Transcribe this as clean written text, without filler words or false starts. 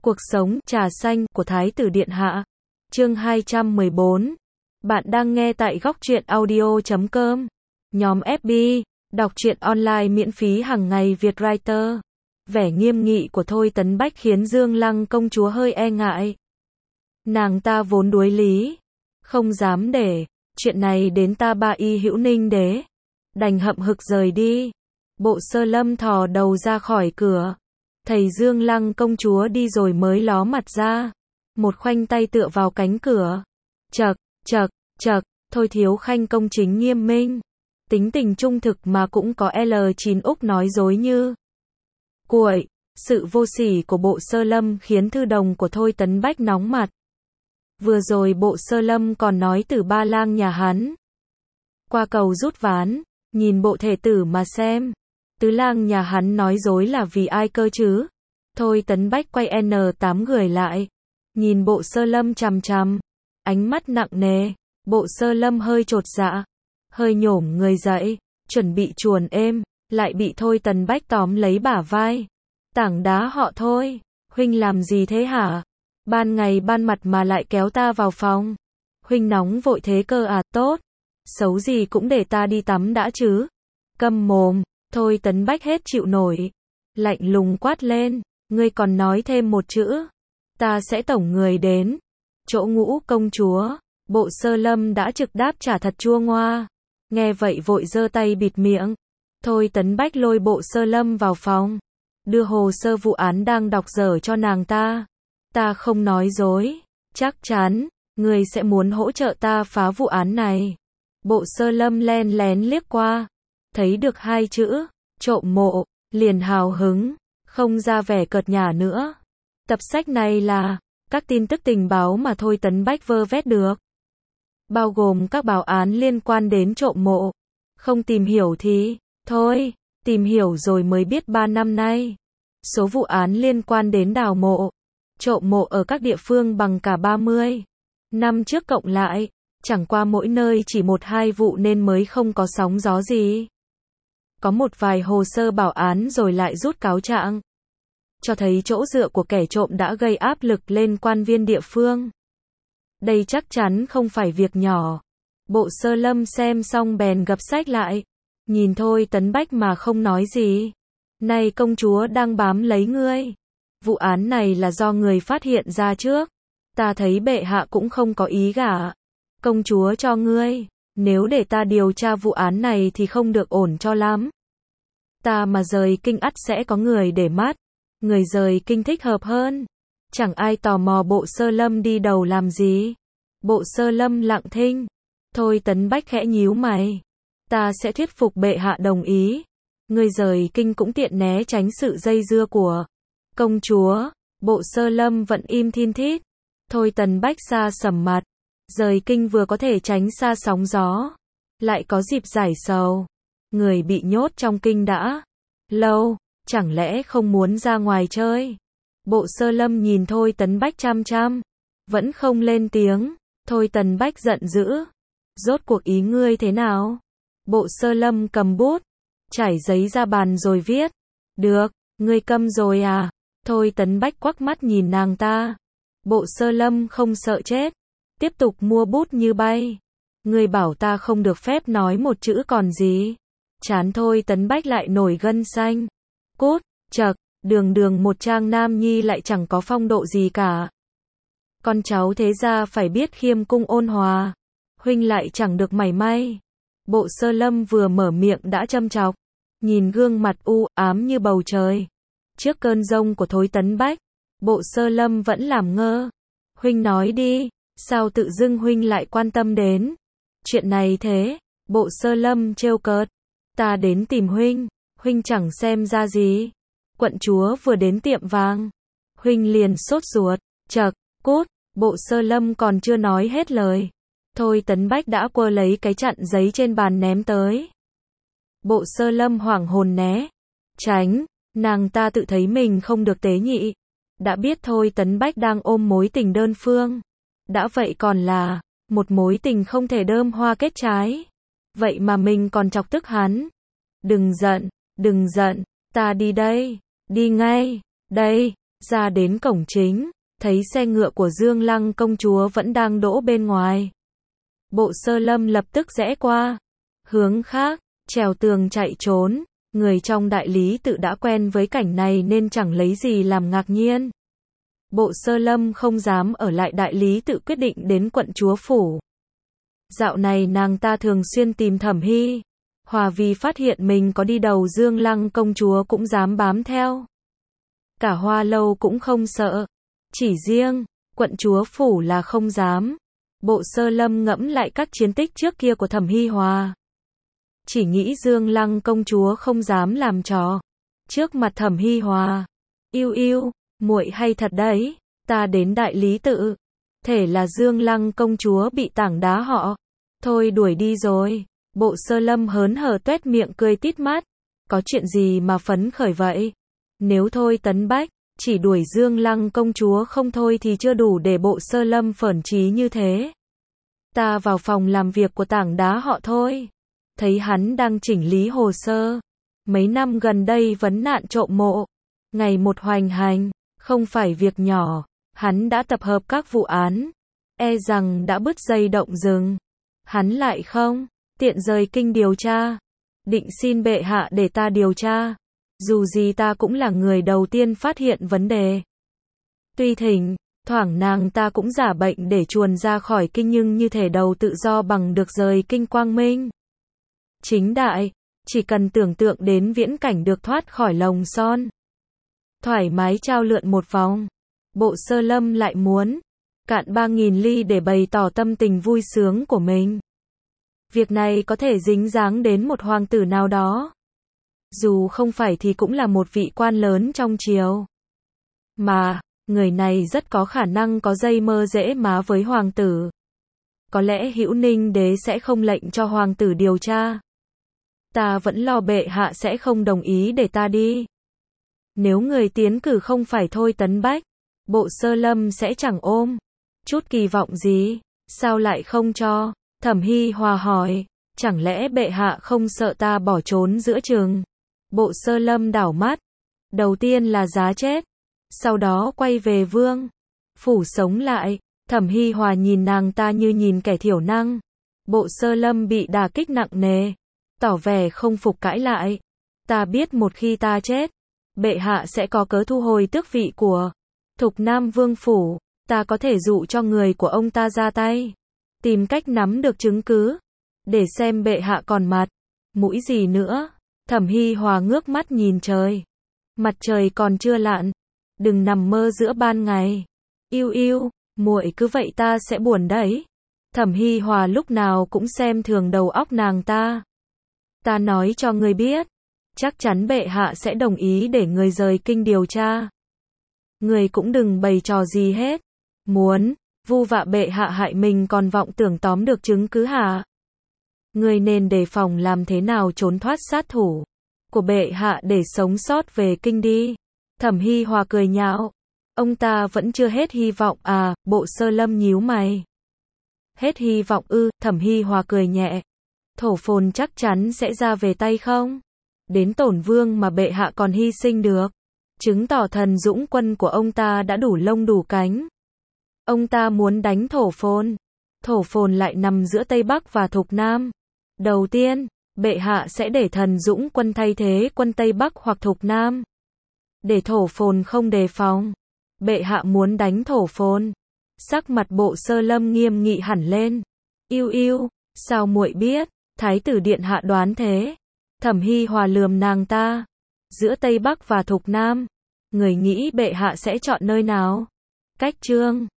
Cuộc sống trà xanh của Thái tử Điện Hạ. Chương 214. Bạn đang nghe tại góc truyện audio.com. Nhóm FB, đọc truyện online miễn phí hàng ngày Việt Writer. Vẻ nghiêm nghị của Thôi Tấn Bách khiến Dương Lăng công chúa hơi e ngại. Nàng ta vốn đuối lý, không dám để chuyện này đến ta ba y hữu Ninh đế. Đành hậm hực rời đi. Bộ Sơ Lâm thò đầu ra khỏi cửa. Thầy Dương Lăng công chúa đi rồi mới ló mặt ra. Một khoanh tay tựa vào cánh cửa. Chậc, chậc, chậc, Thôi thiếu khanh công chính nghiêm minh. Tính tình trung thực mà cũng có L9 Úc nói dối như cuội. Sự vô sỉ của Bộ Sơ Lâm khiến thư đồng của Thôi Tấn Bách nóng mặt. Vừa rồi Bộ Sơ Lâm còn nói từ ba lang nhà hắn qua cầu rút ván, nhìn bộ thể tử mà xem. Tứ lang nhà hắn nói dối là vì ai cơ chứ? Thôi Tấn Bách quay N8 người lại, nhìn Bộ Sơ Lâm chằm chằm, ánh mắt nặng nề. Bộ Sơ Lâm hơi chột dạ, hơi nhổm người dậy, chuẩn bị chuồn êm, lại bị Thôi Tấn Bách tóm lấy bả vai. Tảng đá họ Thôi, huynh làm gì thế hả? Ban ngày ban mặt mà lại kéo ta vào phòng. Huynh nóng vội thế cơ à? Tốt, xấu gì cũng để ta đi tắm đã chứ. Câm mồm. Thôi Tấn Bách hết chịu nổi, lạnh lùng quát lên, ngươi còn nói thêm một chữ, ta sẽ tổng người đến chỗ Ngũ công chúa. Bộ Sơ Lâm đã trực đáp trả thật chua ngoa, nghe vậy vội giơ tay bịt miệng. Thôi Tấn Bách lôi Bộ Sơ Lâm vào phòng, đưa hồ sơ vụ án đang đọc dở cho nàng ta. Ta không nói dối, chắc chắn ngươi sẽ muốn hỗ trợ ta phá vụ án này. Bộ Sơ Lâm len lén liếc qua, thấy được hai chữ trộm mộ, liền hào hứng, không ra vẻ cợt nhả nữa. Tập sách này là các tin tức tình báo mà Thôi Tấn Bách vơ vét được, bao gồm các báo án liên quan đến trộm mộ. Không tìm hiểu thì thôi, tìm hiểu rồi mới biết 3 năm nay số vụ án liên quan đến đào mộ, trộm mộ ở các địa phương bằng cả 30 năm trước cộng lại. Chẳng qua mỗi nơi chỉ 1-2 vụ nên mới không có sóng gió gì. Có một vài hồ sơ bảo án rồi lại rút cáo trạng, cho thấy chỗ dựa của kẻ trộm đã gây áp lực lên quan viên địa phương. Đây chắc chắn không phải việc nhỏ. Bộ Sơ Lâm xem xong bèn gập sách lại, nhìn Thôi Tấn Bách mà không nói gì. Này công chúa đang bám lấy ngươi. Vụ án này là do người phát hiện ra trước. Ta thấy bệ hạ cũng không có ý gả công chúa cho ngươi. Nếu để ta điều tra vụ án này thì không được ổn cho lắm. Ta mà rời kinh ắt sẽ có người để mắt. Người rời kinh thích hợp hơn. Chẳng ai tò mò Bộ Sơ Lâm đi đầu làm gì. Bộ Sơ Lâm lặng thinh. Thôi Tấn Bách khẽ nhíu mày. Ta sẽ thuyết phục bệ hạ đồng ý. Người rời kinh cũng tiện né tránh sự dây dưa của công chúa. Bộ Sơ Lâm vẫn im thin thít. Thôi Tấn Bách xa sầm mặt. Rời kinh vừa có thể tránh xa sóng gió, lại có dịp giải sầu. Người bị nhốt trong kinh đã lâu, chẳng lẽ không muốn ra ngoài chơi? Bộ Sơ Lâm nhìn Thôi Tấn Bách chăm chăm, vẫn không lên tiếng. Thôi Tấn Bách giận dữ. Rốt cuộc ý ngươi thế nào? Bộ Sơ Lâm cầm bút, trải giấy ra bàn rồi viết. Được, ngươi câm rồi à? Thôi Tấn Bách quắc mắt nhìn nàng ta. Bộ Sơ Lâm không sợ chết, tiếp tục mua bút như bay. Ngươi bảo ta không được phép nói một chữ còn gì. Chán Thôi Tấn Bách lại nổi gân xanh. Cút, chậc, đường một trang nam nhi lại chẳng có phong độ gì cả. Con cháu thế gia phải biết khiêm cung ôn hòa. Huynh lại chẳng được mảy may. Bộ Sơ Lâm vừa mở miệng đã châm chọc, nhìn gương mặt u ám như bầu trời. Trước cơn giông của Thôi Tấn Bách, Bộ Sơ Lâm vẫn làm ngơ. Huynh nói đi. Sao tự dưng huynh lại quan tâm đến chuyện này thế? Bộ Sơ Lâm trêu cợt. Ta đến tìm huynh, huynh chẳng xem ra gì. Quận chúa vừa đến tiệm vàng, huynh liền sốt ruột. Chậc, cút. Bộ Sơ Lâm còn chưa nói hết lời, Thôi Tấn Bách đã quơ lấy cái chặn giấy trên bàn ném tới. Bộ Sơ Lâm hoảng hồn né tránh. Nàng ta tự thấy mình không được tế nhị. Đã biết Thôi Tấn Bách đang ôm mối tình đơn phương, đã vậy còn là một mối tình không thể đơm hoa kết trái. Vậy mà mình còn chọc tức hắn. Đừng giận, ta đi đây, đi ngay, đây. Ra đến cổng chính, thấy xe ngựa của Dương Lăng công chúa vẫn đang đỗ bên ngoài. Bộ Sơ Lâm lập tức rẽ qua hướng khác, trèo tường chạy trốn. Người trong đại lý tự đã quen với cảnh này nên chẳng lấy gì làm ngạc nhiên. Bộ Sơ Lâm không dám ở lại đại lý tự, quyết định đến quận chúa phủ. Dạo này nàng ta thường xuyên tìm Thẩm Hy Hòa, vì phát hiện mình có đi đầu Dương Lăng công chúa cũng dám bám theo. Cả Hoa Lâu cũng không sợ, chỉ riêng quận chúa phủ là không dám. Bộ Sơ Lâm ngẫm lại các chiến tích trước kia của Thẩm Hy Hòa, chỉ nghĩ Dương Lăng công chúa không dám làm trò trước mặt Thẩm Hy Hòa. Yêu yêu, muội hay thật đấy, ta đến đại lý tự, thể là Dương Lăng công chúa bị tảng đá họ, thôi đuổi đi rồi. Bộ Sơ Lâm hớn hở tuét miệng cười tít mắt, có chuyện gì mà phấn khởi vậy? Nếu thôi Tấn Bách chỉ đuổi Dương Lăng công chúa không thôi thì chưa đủ để Bộ Sơ Lâm phởn trí như thế. Ta vào phòng làm việc của tảng đá họ thôi, thấy hắn đang chỉnh lý hồ sơ. Mấy năm gần đây vấn nạn trộm mộ ngày một hoành hành, không phải việc nhỏ. Hắn đã tập hợp các vụ án, e rằng đã bứt dây động rừng. Hắn lại không tiện rời kinh điều tra, định xin bệ hạ để ta điều tra. Dù gì ta cũng là người đầu tiên phát hiện vấn đề. Tuy thỉnh thoảng nàng ta cũng giả bệnh để chuồn ra khỏi kinh, nhưng như thể đầu tự do bằng được rời kinh quang minh chính đại. Chỉ cần tưởng tượng đến viễn cảnh được thoát khỏi lồng son, thoải mái trao lượn một vòng, Bộ Sơ Lâm lại muốn cạn 3.000 ly để bày tỏ tâm tình vui sướng của mình. Việc này có thể dính dáng đến một hoàng tử nào đó, dù không phải thì cũng là một vị quan lớn trong triều. Mà, người này rất có khả năng có dây mơ dễ má với hoàng tử. Có lẽ Hữu Ninh đế sẽ không lệnh cho hoàng tử điều tra. Ta vẫn lo bệ hạ sẽ không đồng ý để ta đi. Nếu người tiến cử không phải Thôi Tấn Bách, Bộ Sơ Lâm sẽ chẳng ôm chút kỳ vọng gì. Sao lại không cho? Thẩm Hy Hòa hỏi, chẳng lẽ bệ hạ không sợ ta bỏ trốn giữa chừng? Bộ Sơ Lâm đảo mắt, đầu tiên là giá chết, sau đó quay về vương phủ sống lại. Thẩm Hy Hòa nhìn nàng ta như nhìn kẻ thiểu năng. Bộ Sơ Lâm bị đả kích nặng nề, tỏ vẻ không phục cãi lại. Ta biết một khi ta chết, bệ hạ sẽ có cớ thu hồi tước vị của Thục Nam Vương phủ. Ta có thể dụ cho người của ông ta ra tay, tìm cách nắm được chứng cứ, để xem bệ hạ còn mặt mũi gì nữa. Thẩm Hy Hòa ngước mắt nhìn trời. Mặt trời còn chưa lặn, đừng nằm mơ giữa ban ngày. Yêu yêu, muội cứ vậy ta sẽ buồn đấy. Thẩm Hy Hòa lúc nào cũng xem thường đầu óc nàng ta. Ta nói cho ngươi biết, chắc chắn bệ hạ sẽ đồng ý để người rời kinh điều tra. Người cũng đừng bày trò gì hết. Muốn vu vạ bệ hạ hại mình còn vọng tưởng tóm được chứng cứ hả? Người nên đề phòng làm thế nào trốn thoát sát thủ của bệ hạ để sống sót về kinh đi. Thẩm Hy Hòa cười nhạo. Ông ta vẫn chưa hết hy vọng à? Bộ Sơ Lâm nhíu mày. Hết hy vọng ư? Thẩm Hy Hòa cười nhẹ. Thổ phồn chắc chắn sẽ ra về tay không? Đến Tổn Vương mà bệ hạ còn hy sinh được, chứng tỏ thần dũng quân của ông ta đã đủ lông đủ cánh. Ông ta muốn đánh Thổ phồn. Thổ phồn lại nằm giữa Tây Bắc và Thục Nam. Đầu tiên, bệ hạ sẽ để thần dũng quân thay thế quân Tây Bắc hoặc Thục Nam, để Thổ phồn không đề phòng. Bệ hạ muốn đánh Thổ phồn. Sắc mặt Bộ Sơ Lâm nghiêm nghị hẳn lên. Yêu yêu, sao muội biết? Thái tử điện hạ đoán thế. Thẩm Hy Hòa lườm nàng ta. Giữa Tây Bắc và Thục Nam, người nghĩ bệ hạ sẽ chọn nơi nào? Cách chương